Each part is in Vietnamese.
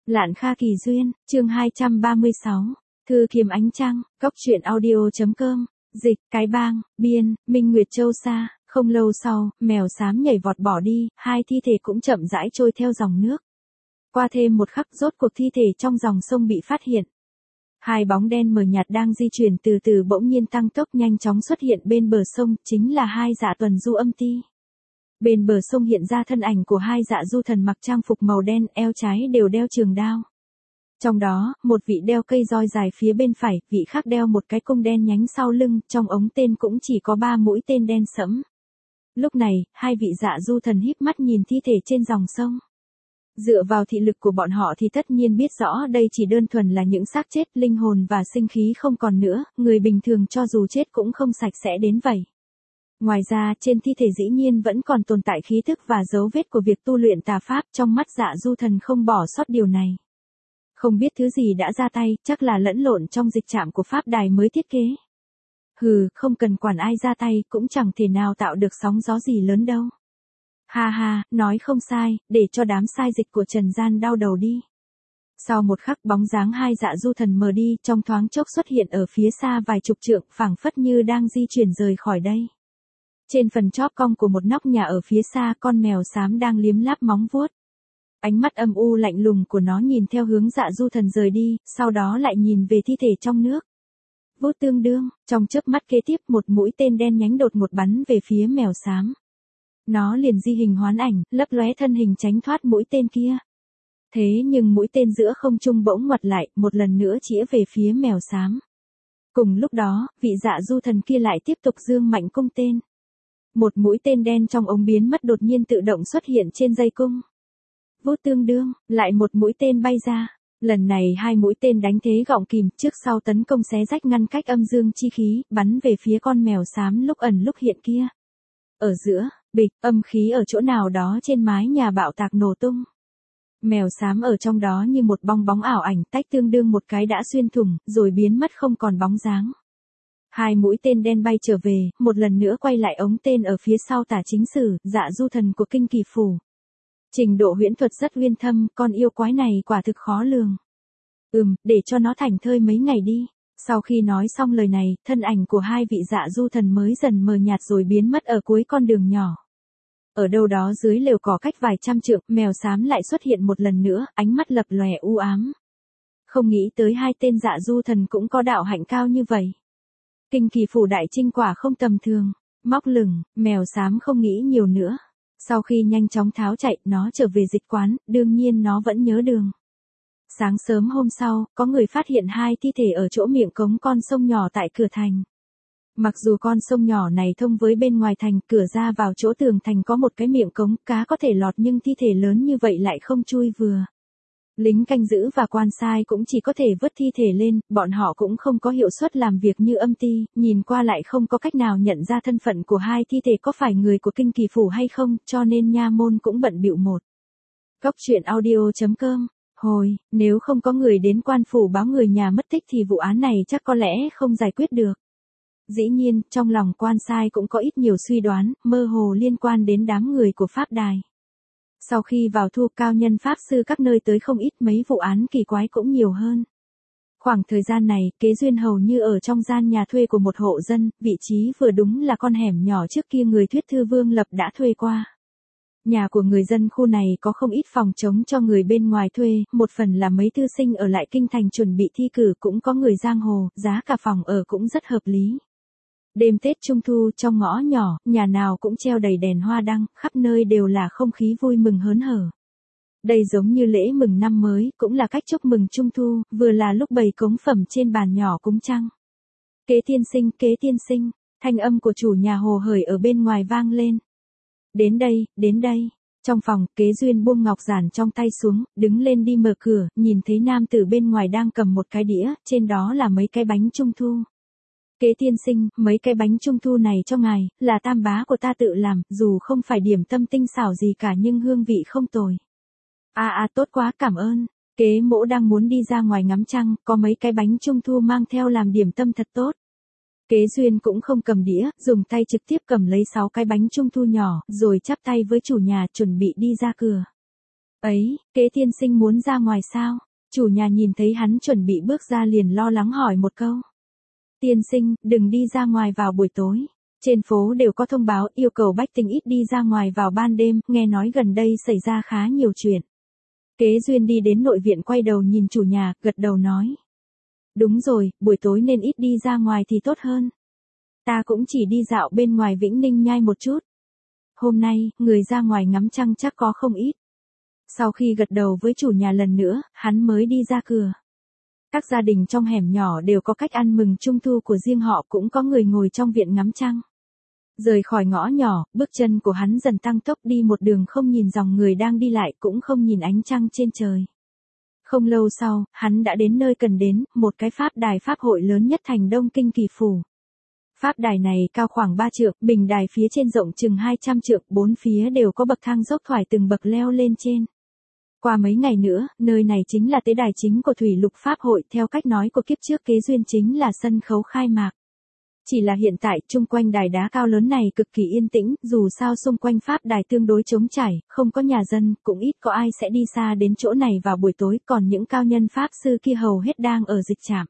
Lạn Kha Kỳ Duyên, chương 236. Thư Kiếm Ánh Trăng, Cốc truyện audio.com, dịch, Cái Bang, biên, Minh Nguyệt Châu Sa. Không lâu sau, mèo xám nhảy vọt bỏ đi, hai thi thể cũng chậm rãi trôi theo dòng nước. Qua thêm một khắc, rốt cuộc thi thể trong dòng sông bị phát hiện. Hai bóng đen mờ nhạt đang di chuyển từ từ bỗng nhiên tăng tốc nhanh chóng xuất hiện bên bờ sông, chính là hai dạ tuần du âm ti. Bên bờ sông hiện ra thân ảnh của hai dạ du thần mặc trang phục màu đen, eo trái đều đeo trường đao. Trong đó, một vị đeo cây roi dài phía bên phải, vị khác đeo một cái cung đen nhánh sau lưng, trong ống tên cũng chỉ có 3 mũi tên đen sẫm. Lúc này, hai vị dạ du thần híp mắt nhìn thi thể trên dòng sông. Dựa vào thị lực của bọn họ thì tất nhiên biết rõ đây chỉ đơn thuần là những xác chết, linh hồn và sinh khí không còn nữa, người bình thường cho dù chết cũng không sạch sẽ đến vậy. Ngoài ra, trên thi thể dĩ nhiên vẫn còn tồn tại khí thức và dấu vết của việc tu luyện tà pháp, trong mắt dạ du thần không bỏ sót điều này. Không biết thứ gì đã ra tay, chắc là lẫn lộn trong dịch trạm của pháp đài mới thiết kế. Hừ, không cần quản ai ra tay, cũng chẳng thể nào tạo được sóng gió gì lớn đâu. Ha ha, nói không sai, để cho đám sai dịch của trần gian đau đầu đi. Sau một khắc bóng dáng hai dạ du thần mờ đi, trong thoáng chốc xuất hiện ở phía xa vài chục trượng, phảng phất như đang di chuyển rời khỏi đây. Trên phần chóp cong của một nóc nhà ở phía xa, con mèo xám đang liếm láp móng vuốt. Ánh mắt âm u lạnh lùng của nó nhìn theo hướng dạ du thần rời đi, sau đó lại nhìn về thi thể trong nước. Vút tương đương, trong chớp mắt kế tiếp một mũi tên đen nhánh đột ngột bắn về phía mèo xám. Nó liền di hình hoán ảnh, lấp lóe thân hình tránh thoát mũi tên kia. Thế nhưng mũi tên giữa không trung bỗng ngoặt lại, một lần nữa chĩa về phía mèo xám. Cùng lúc đó, vị dạ du thần kia lại tiếp tục giương mạnh cung tên. Một mũi tên đen trong ống biến mất đột nhiên tự động xuất hiện trên dây cung. Vút tương đương, lại một mũi tên bay ra. Lần này hai mũi tên đánh thế gọng kìm, trước sau tấn công xé rách ngăn cách âm dương chi khí, bắn về phía con mèo xám lúc ẩn lúc hiện kia. Ở giữa, bịch, âm khí ở chỗ nào đó trên mái nhà bạo tạc nổ tung. Mèo xám ở trong đó như một bong bóng ảo ảnh, tách tương đương một cái đã xuyên thủng, rồi biến mất không còn bóng dáng. Hai mũi tên đen bay trở về, một lần nữa quay lại ống tên ở phía sau tả chính sử, dạ du thần của kinh kỳ phủ. Trình độ huyễn thuật rất uyên thâm, con yêu quái này quả thực khó lường. Để cho nó thảnh thơi mấy ngày đi. Sau khi nói xong lời này, thân ảnh của hai vị dạ du thần mới dần mờ nhạt rồi biến mất ở cuối con đường nhỏ. Ở đâu đó dưới lều cỏ cách vài trăm trượng, mèo xám lại xuất hiện một lần nữa, ánh mắt lập lòe u ám. Không nghĩ tới hai tên dạ du thần cũng có đạo hạnh cao như vậy. Kinh kỳ phủ đại trinh quả không tầm thường. Móc lửng, mèo xám không nghĩ nhiều nữa. Sau khi nhanh chóng tháo chạy, nó trở về dịch quán, đương nhiên nó vẫn nhớ đường. Sáng sớm hôm sau, có người phát hiện hai thi thể ở chỗ miệng cống con sông nhỏ tại cửa thành. Mặc dù con sông nhỏ này thông với bên ngoài thành, cửa ra vào chỗ tường thành có một cái miệng cống, cá có thể lọt nhưng thi thể lớn như vậy lại không chui vừa. Lính canh giữ và quan sai cũng chỉ có thể vớt thi thể lên, bọn họ cũng không có hiệu suất làm việc như âm ti, nhìn qua lại không có cách nào nhận ra thân phận của hai thi thể có phải người của kinh kỳ phủ hay không, cho nên nha môn cũng bận bịu một. Cốc truyện audio.com. Hồi, nếu không có người đến quan phủ báo người nhà mất tích thì vụ án này chắc có lẽ không giải quyết được. Dĩ nhiên, trong lòng quan sai cũng có ít nhiều suy đoán, mơ hồ liên quan đến đám người của pháp đài. Sau khi vào thu, cao nhân pháp sư các nơi tới không ít, mấy vụ án kỳ quái cũng nhiều hơn. Khoảng thời gian này, Kế Duyên hầu như ở trong gian nhà thuê của một hộ dân, vị trí vừa đúng là con hẻm nhỏ trước kia người Thuyết Thư Vương Lập đã thuê qua. Nhà của người dân khu này có không ít phòng trống cho người bên ngoài thuê, một phần là mấy thư sinh ở lại kinh thành chuẩn bị thi cử, cũng có người giang hồ, giá cả phòng ở cũng rất hợp lý. Đêm Tết Trung Thu trong ngõ nhỏ, nhà nào cũng treo đầy đèn hoa đăng, khắp nơi đều là không khí vui mừng hớn hở. Đây giống như lễ mừng năm mới, cũng là cách chúc mừng Trung Thu, vừa là lúc bày cống phẩm trên bàn nhỏ cúng trăng. Kế tiên sinh, thanh âm của chủ nhà hồ hởi ở bên ngoài vang lên. Đến đây. Trong phòng, Kế Duyên buông ngọc giản trong tay xuống, đứng lên đi mở cửa, nhìn thấy nam tử bên ngoài đang cầm một cái đĩa, trên đó là mấy cái bánh Trung Thu. Kế tiên sinh, mấy cái bánh Trung Thu này cho ngài, là tam bá của ta tự làm, dù không phải điểm tâm tinh xảo gì cả nhưng hương vị không tồi. Tốt quá, cảm ơn. Kế mỗ đang muốn đi ra ngoài ngắm trăng, có mấy cái bánh Trung Thu mang theo làm điểm tâm thật tốt. Kế Duyên cũng không cầm đĩa, dùng tay trực tiếp cầm lấy 6 cái bánh Trung Thu nhỏ, rồi chắp tay với chủ nhà chuẩn bị đi ra cửa. Ấy, Kế tiên sinh muốn ra ngoài sao? Chủ nhà nhìn thấy hắn chuẩn bị bước ra liền lo lắng hỏi một câu. Tiên sinh, đừng đi ra ngoài vào buổi tối. Trên phố đều có thông báo yêu cầu bách tính ít đi ra ngoài vào ban đêm, nghe nói gần đây xảy ra khá nhiều chuyện. Kế Duyên đi đến nội viện quay đầu nhìn chủ nhà, gật đầu nói. Đúng rồi, buổi tối nên ít đi ra ngoài thì tốt hơn. Ta cũng chỉ đi dạo bên ngoài Vĩnh Ninh Nhai một chút. Hôm nay, người ra ngoài ngắm trăng chắc có không ít. Sau khi gật đầu với chủ nhà lần nữa, hắn mới đi ra cửa. Các gia đình trong hẻm nhỏ đều có cách ăn mừng trung thu của riêng họ, cũng có người ngồi trong viện ngắm trăng. Rời khỏi ngõ nhỏ, bước chân của hắn dần tăng tốc đi một đường không nhìn dòng người đang đi lại, cũng không nhìn ánh trăng trên trời. Không lâu sau, hắn đã đến nơi cần đến, một cái pháp đài pháp hội lớn nhất thành Đông Kinh Kỳ Phủ. Pháp đài này cao khoảng 3 trượng, bình đài phía trên rộng chừng 200 trượng, bốn phía đều có bậc thang dốc thoải từng bậc leo lên trên. Qua mấy ngày nữa, nơi này chính là tế đài chính của Thủy Lục Pháp hội, theo cách nói của kiếp trước Kế Duyên chính là sân khấu khai mạc. Chỉ là hiện tại, chung quanh đài đá cao lớn này cực kỳ yên tĩnh, dù sao xung quanh pháp đài tương đối trống trải, không có nhà dân, cũng ít có ai sẽ đi xa đến chỗ này vào buổi tối, còn những cao nhân pháp sư kia hầu hết đang ở dịch trạm.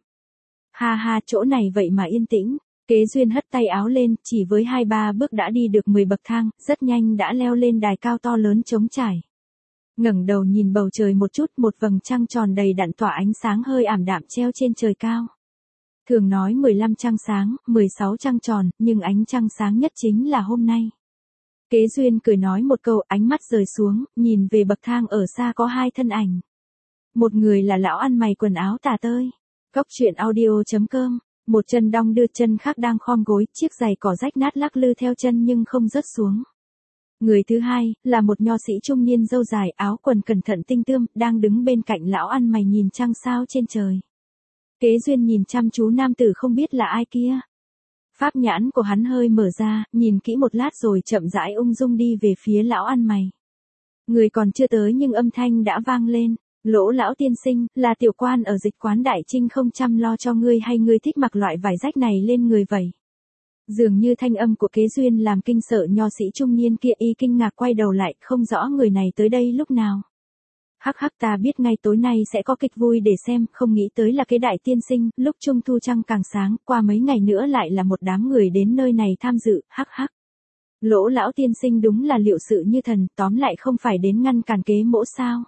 Ha ha, chỗ này vậy mà yên tĩnh. Kế Duyên hất tay áo lên, chỉ với 2-3 bước đã đi được 10 bậc thang, rất nhanh đã leo lên đài cao to lớn trống trải. Ngẩng đầu nhìn bầu trời một chút, một vầng trăng tròn đầy đặn tỏa ánh sáng hơi ảm đạm treo trên trời cao. Thường nói 15 trăng sáng, 16 trăng tròn, nhưng ánh trăng sáng nhất chính là hôm nay. Kế Duyên cười nói một câu, ánh mắt rời xuống, nhìn về bậc thang ở xa có hai thân ảnh. Một người là lão ăn mày quần áo tả tơi. Góc truyện audio.com. Một chân đong đưa, chân khác đang khom gối, chiếc giày cỏ rách nát lắc lư theo chân nhưng không rớt xuống. Người thứ hai, là một nho sĩ trung niên râu dài, áo quần cẩn thận tinh tươm, đang đứng bên cạnh lão ăn mày nhìn trăng sao trên trời. Kế Duyên nhìn chăm chú nam tử không biết là ai kia. Pháp nhãn của hắn hơi mở ra, nhìn kỹ một lát rồi chậm rãi ung dung đi về phía lão ăn mày. Người còn chưa tới nhưng âm thanh đã vang lên. Lỗ lão tiên sinh, là tiểu quan ở dịch quán Đại Trinh không chăm lo cho ngươi hay ngươi thích mặc loại vải rách này lên người vậy? Dường như thanh âm của Kế Duyên làm kinh sợ nho sĩ trung niên kia, y kinh ngạc quay đầu lại, không rõ người này tới đây lúc nào. Hắc hắc, ta biết ngay tối nay sẽ có kịch vui để xem, không nghĩ tới là cái Đại tiên sinh, lúc trung thu trăng càng sáng, qua mấy ngày nữa lại là một đám người đến nơi này tham dự, hắc hắc. Lỗ lão tiên sinh đúng là liệu sự như thần, tóm lại không phải đến ngăn cản kế mỗ sao?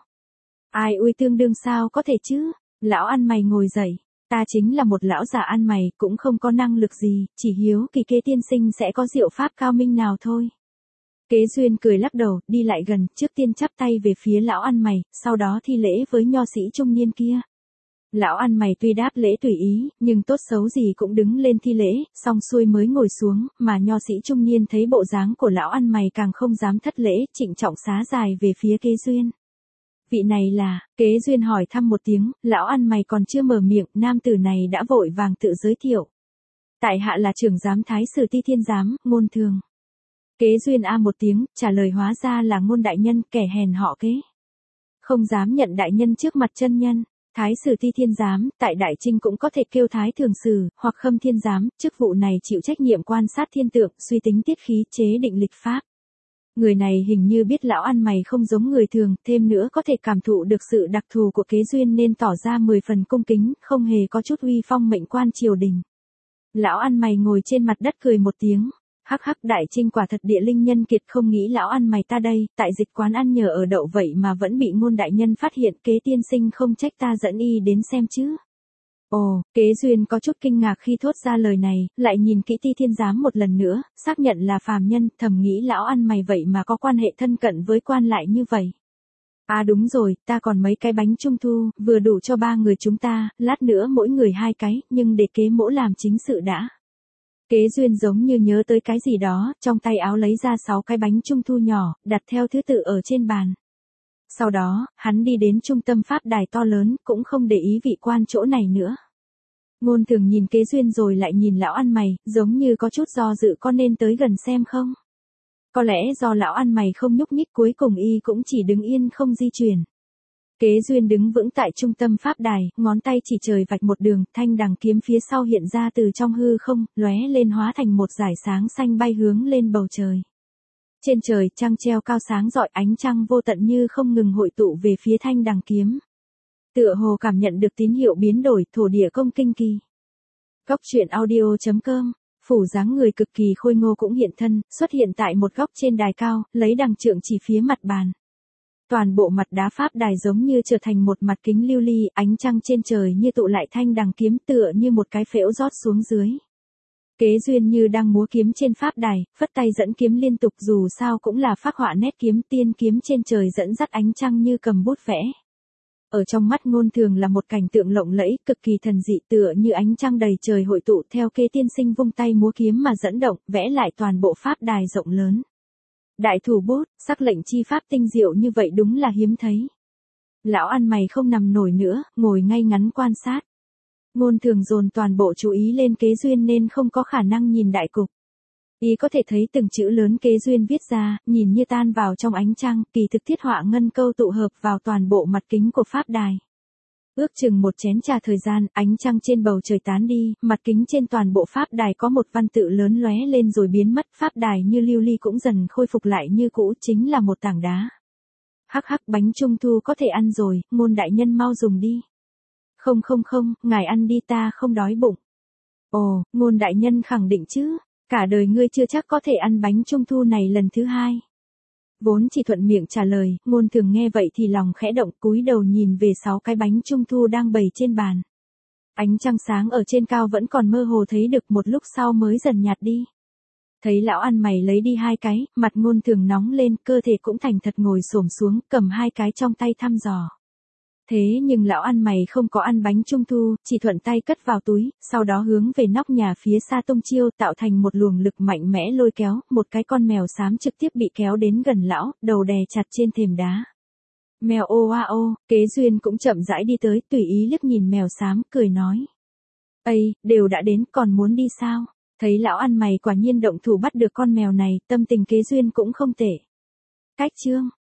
Ai ui, tương đương sao có thể chứ? Lão ăn mày ngồi dậy. Ta chính là một lão già ăn mày, cũng không có năng lực gì, chỉ hiếu kỳ Kế tiên sinh sẽ có diệu pháp cao minh nào thôi. Kế Duyên cười lắc đầu, đi lại gần, trước tiên chắp tay về phía lão ăn mày, sau đó thi lễ với nho sĩ trung niên kia. Lão ăn mày tuy đáp lễ tùy ý, nhưng tốt xấu gì cũng đứng lên thi lễ, xong xuôi mới ngồi xuống, mà nho sĩ trung niên thấy bộ dáng của lão ăn mày càng không dám thất lễ, trịnh trọng xá dài về phía Kế Duyên. Vị này là, Kế Duyên hỏi thăm một tiếng, lão ăn mày còn chưa mở miệng, nam tử này đã vội vàng tự giới thiệu. Tại hạ là trưởng giám thái sử Ti Thiên giám, Ngôn Thường. Kế Duyên a một tiếng, trả lời hóa ra là Ngôn đại nhân, kẻ hèn họ Kế. Không dám nhận đại nhân trước mặt chân nhân. Thái sử Ti Thiên giám, tại Đại Trinh cũng có thể kêu thái thường sử, hoặc Khâm Thiên giám, chức vụ này chịu trách nhiệm quan sát thiên tượng, suy tính tiết khí, chế định lịch pháp. Người này hình như biết lão ăn mày không giống người thường, thêm nữa có thể cảm thụ được sự đặc thù của Kế Duyên nên tỏ ra 10 phần cung kính, không hề có chút uy phong mệnh quan triều đình. Lão ăn mày ngồi trên mặt đất cười một tiếng. Hắc hắc, Đại Trinh quả thật địa linh nhân kiệt, không nghĩ lão ăn mày ta đây, tại dịch quán ăn nhờ ở đậu vậy mà vẫn bị Ngôn đại nhân phát hiện, Kế tiên sinh không trách ta dẫn y đến xem chứ. Ồ, Kế Duyên có chút kinh ngạc khi thốt ra lời này, lại nhìn kỹ Ti Thiên giám một lần nữa, xác nhận là phàm nhân, thầm nghĩ lão ăn mày vậy mà có quan hệ thân cận với quan lại như vậy. À đúng rồi, ta còn mấy cái bánh trung thu, vừa đủ cho 3 người chúng ta, lát nữa mỗi người 2 cái, nhưng để Kế mỗ làm chính sự đã. Kế Duyên giống như nhớ tới cái gì đó, trong tay áo lấy ra 6 cái bánh trung thu nhỏ, đặt theo thứ tự ở trên bàn. Sau đó, hắn đi đến trung tâm pháp đài to lớn, cũng không để ý vị quan chỗ này nữa. Ngôn Thường nhìn Kế Duyên rồi lại nhìn lão ăn mày, giống như có chút do dự có nên tới gần xem không. Có lẽ do lão ăn mày không nhúc nhích, cuối cùng y cũng chỉ đứng yên không di chuyển. Kế Duyên đứng vững tại trung tâm pháp đài, ngón tay chỉ trời vạch một đường, thanh đằng kiếm phía sau hiện ra từ trong hư không, lóe lên hóa thành một dải sáng xanh bay hướng lên bầu trời. Trên trời trăng treo cao sáng rọi, ánh trăng vô tận như không ngừng hội tụ về phía thanh đằng kiếm. Tựa hồ cảm nhận được tín hiệu biến đổi, thổ địa công kinh kỳ. Góc truyện audio.com, phủ dáng người cực kỳ khôi ngô cũng hiện thân, xuất hiện tại một góc trên đài cao, lấy đằng trượng chỉ phía mặt bàn. Toàn bộ mặt đá pháp đài giống như trở thành một mặt kính lưu ly, ánh trăng trên trời như tụ lại thanh đằng kiếm tựa như một cái phễu rót xuống dưới. Kế Duyên như đang múa kiếm trên pháp đài, phất tay dẫn kiếm liên tục, dù sao cũng là phác họa nét kiếm, tiên kiếm trên trời dẫn dắt ánh trăng như cầm bút vẽ. Ở trong mắt Ngôn Thường là một cảnh tượng lộng lẫy, cực kỳ thần dị, tựa như ánh trăng đầy trời hội tụ theo Kế tiên sinh vung tay múa kiếm mà dẫn động, vẽ lại toàn bộ pháp đài rộng lớn. Đại thủ bút, sắc lệnh chi pháp tinh diệu như vậy đúng là hiếm thấy. Lão ăn mày không nằm nổi nữa, ngồi ngay ngắn quan sát. Ngôn Thường dồn toàn bộ chú ý lên Kế Duyên nên không có khả năng nhìn đại cục. Y có thể thấy từng chữ lớn Kế Duyên viết ra, nhìn như tan vào trong ánh trăng, kỳ thực thiết họa ngân câu tụ hợp vào toàn bộ mặt kính của pháp đài. Ước chừng một chén trà thời gian, ánh trăng trên bầu trời tán đi, mặt kính trên toàn bộ pháp đài có một văn tự lớn lóe lên rồi biến mất, pháp đài như lưu ly cũng dần khôi phục lại như cũ, chính là một tảng đá. Hắc hắc, bánh trung thu có thể ăn rồi, Ngôn đại nhân mau dùng đi. Không, ngài ăn đi, ta không đói bụng. Ồ, Ngôn đại nhân khẳng định chứ, cả đời ngươi chưa chắc có thể ăn bánh trung thu này lần thứ hai. Vốn chỉ thuận miệng trả lời, Ngôn Thường nghe vậy thì lòng khẽ động, cúi đầu nhìn về 6 cái bánh trung thu đang bày trên bàn. Ánh trăng sáng ở trên cao vẫn còn mơ hồ thấy được, một lúc sau mới dần nhạt đi. Thấy lão ăn mày lấy đi 2 cái, mặt Ngôn Thường nóng lên, cơ thể cũng thành thật ngồi xổm xuống, cầm 2 cái trong tay thăm dò. Thế nhưng lão ăn mày không có ăn bánh trung thu, chỉ thuận tay cất vào túi, sau đó hướng về nóc nhà phía xa tung chiêu, tạo thành một luồng lực mạnh mẽ lôi kéo, một cái con mèo xám trực tiếp bị kéo đến gần lão, đầu đè chặt trên thềm đá. Mèo ô a ô, Kế Duyên cũng chậm rãi đi tới, tùy ý liếc nhìn mèo xám, cười nói. Ây, đều đã đến, còn muốn đi sao? Thấy lão ăn mày quả nhiên động thủ bắt được con mèo này, tâm tình Kế Duyên cũng không tệ. Cách chương.